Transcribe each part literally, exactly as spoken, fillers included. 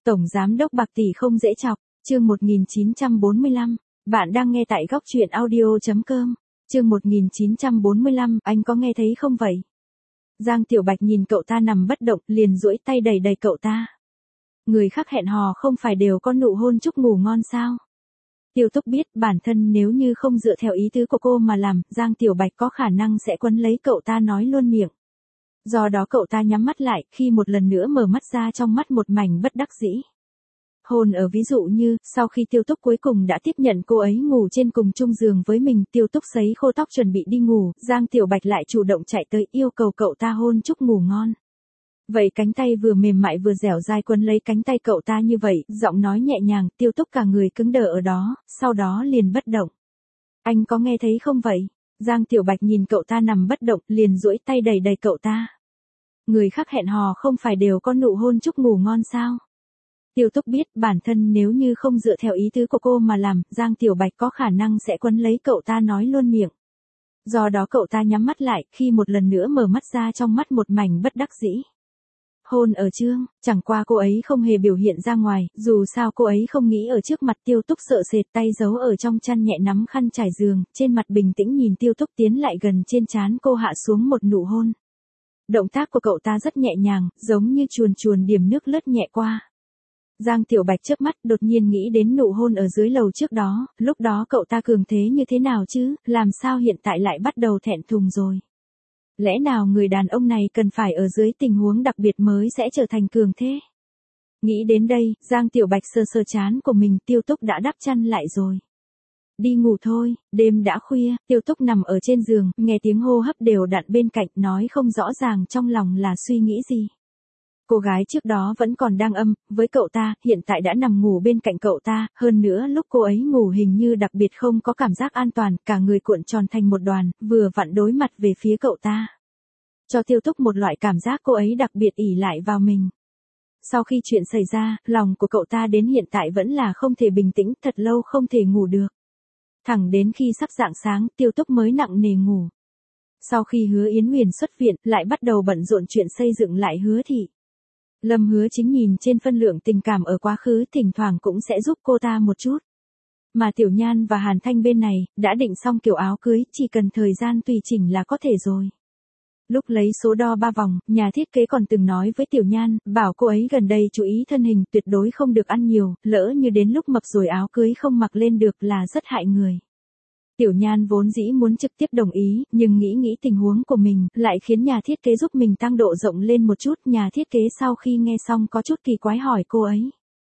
Tổng giám đốc Bạc Tỷ không dễ chọc, chương một nghìn chín trăm bốn mươi lăm. Bạn đang nghe tại góc truyện audio chấm com. Chương một nghìn chín trăm bốn mươi lăm, anh có nghe thấy không vậy? Giang Tiểu Bạch nhìn cậu ta nằm bất động, liền duỗi tay đẩy đẩy cậu ta. Người khác hẹn hò không phải đều có nụ hôn chúc ngủ ngon sao? Tiêu Túc biết bản thân nếu như không dựa theo ý tứ của cô mà làm, Giang Tiểu Bạch có khả năng sẽ quấn lấy cậu ta nói luôn miệng. Do đó cậu ta nhắm mắt lại, khi một lần nữa mở mắt ra trong mắt một mảnh bất đắc dĩ. Hôn ở ví dụ như, sau khi Tiêu Túc cuối cùng đã tiếp nhận cô ấy ngủ trên cùng chung giường với mình, Tiêu Túc sấy khô tóc chuẩn bị đi ngủ, Giang Tiểu Bạch lại chủ động chạy tới yêu cầu cậu ta hôn chúc ngủ ngon. Vậy cánh tay vừa mềm mại vừa dẻo dai quấn lấy cánh tay cậu ta như vậy, giọng nói nhẹ nhàng, Tiêu Túc cả người cứng đờ ở đó, sau đó liền bất động. Anh có nghe thấy không vậy? Giang Tiểu Bạch nhìn cậu ta nằm bất động, liền duỗi tay đẩy đẩy cậu ta. Người khác hẹn hò không phải đều có nụ hôn chúc ngủ ngon sao? Tiêu Túc biết bản thân nếu như không dựa theo ý tứ của cô mà làm, Giang Tiểu Bạch có khả năng sẽ quấn lấy cậu ta nói luôn miệng. Do đó cậu ta nhắm mắt lại, khi một lần nữa mở mắt ra trong mắt một mảnh bất đắc dĩ. Hôn ở chương, chẳng qua cô ấy không hề biểu hiện ra ngoài, dù sao cô ấy không nghĩ ở trước mặt Tiêu Túc sợ sệt, tay giấu ở trong chăn nhẹ nắm khăn trải giường, trên mặt bình tĩnh nhìn Tiêu Túc tiến lại gần, trên trán cô hạ xuống một nụ hôn. Động tác của cậu ta rất nhẹ nhàng, giống như chuồn chuồn điểm nước lướt nhẹ qua. Giang Tiểu Bạch chớp mắt, đột nhiên nghĩ đến nụ hôn ở dưới lầu trước đó, lúc đó cậu ta cường thế như thế nào chứ, làm sao hiện tại lại bắt đầu thẹn thùng rồi. Lẽ nào người đàn ông này cần phải ở dưới tình huống đặc biệt mới sẽ trở thành cường thế? Nghĩ đến đây, Giang Tiểu Bạch sờ sờ trán của mình, Tiêu Túc đã đắp chăn lại rồi. Đi ngủ thôi, đêm đã khuya, Tiêu Túc nằm ở trên giường, nghe tiếng hô hấp đều đặn bên cạnh, nói không rõ ràng trong lòng là suy nghĩ gì. Cô gái trước đó vẫn còn đang âm, với cậu ta, hiện tại đã nằm ngủ bên cạnh cậu ta, hơn nữa lúc cô ấy ngủ hình như đặc biệt không có cảm giác an toàn, cả người cuộn tròn thành một đoàn, vừa vặn đối mặt về phía cậu ta. Cho Tiêu Túc một loại cảm giác cô ấy đặc biệt ỷ lại vào mình. Sau khi chuyện xảy ra, lòng của cậu ta đến hiện tại vẫn là không thể bình tĩnh, thật lâu không thể ngủ được. Thẳng đến khi sắp rạng sáng, Tiêu Túc mới nặng nề ngủ. Sau khi Hứa Yến Huyền xuất viện, lại bắt đầu bận rộn chuyện xây dựng lại Hứa thị. Lâm Hứa Chính nhìn trên phân lượng tình cảm ở quá khứ, thỉnh thoảng cũng sẽ giúp cô ta một chút. Mà Tiểu Nhan và Hàn Thanh bên này, đã định xong kiểu áo cưới, chỉ cần thời gian tùy chỉnh là có thể rồi. Lúc lấy số đo ba vòng, nhà thiết kế còn từng nói với Tiểu Nhan, bảo cô ấy gần đây chú ý thân hình, tuyệt đối không được ăn nhiều, lỡ như đến lúc mập rồi áo cưới không mặc lên được là rất hại người. Tiểu Nhan vốn dĩ muốn trực tiếp đồng ý, nhưng nghĩ nghĩ tình huống của mình, lại khiến nhà thiết kế giúp mình tăng độ rộng lên một chút. Nhà thiết kế sau khi nghe xong có chút kỳ quái hỏi cô ấy.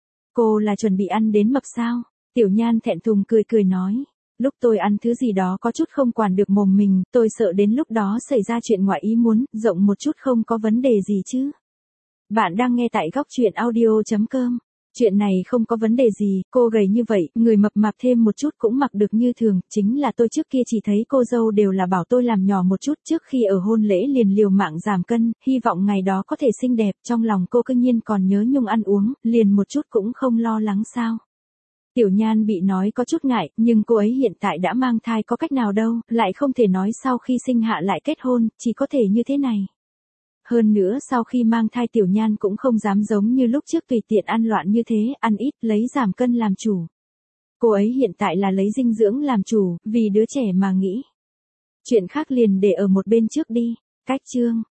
Cô là chuẩn bị ăn đến mập sao? Tiểu Nhan thẹn thùng cười cười nói. Lúc tôi ăn thứ gì đó có chút không quản được mồm mình, tôi sợ đến lúc đó xảy ra chuyện ngoại ý muốn, rộng một chút không có vấn đề gì chứ. Bạn đang nghe tại góc truyện audio chấm com. Chuyện này không có vấn đề gì, cô gầy như vậy, người mập mạp thêm một chút cũng mặc được như thường, chính là tôi trước kia chỉ thấy cô dâu đều là bảo tôi làm nhỏ một chút, trước khi ở hôn lễ liền liều mạng giảm cân, hy vọng ngày đó có thể xinh đẹp, trong lòng cô cứ nhiên còn nhớ nhung ăn uống, liền một chút cũng không lo lắng sao. Tiểu Nhan bị nói có chút ngại, nhưng cô ấy hiện tại đã mang thai có cách nào đâu, lại không thể nói sau khi sinh hạ lại kết hôn, chỉ có thể như thế này. Hơn nữa sau khi mang thai Tiểu Nhan cũng không dám giống như lúc trước tùy tiện ăn loạn như thế, ăn ít, lấy giảm cân làm chủ. Cô ấy hiện tại là lấy dinh dưỡng làm chủ, vì đứa trẻ mà nghĩ. Chuyện khác liền để ở một bên trước đi. Cách chương,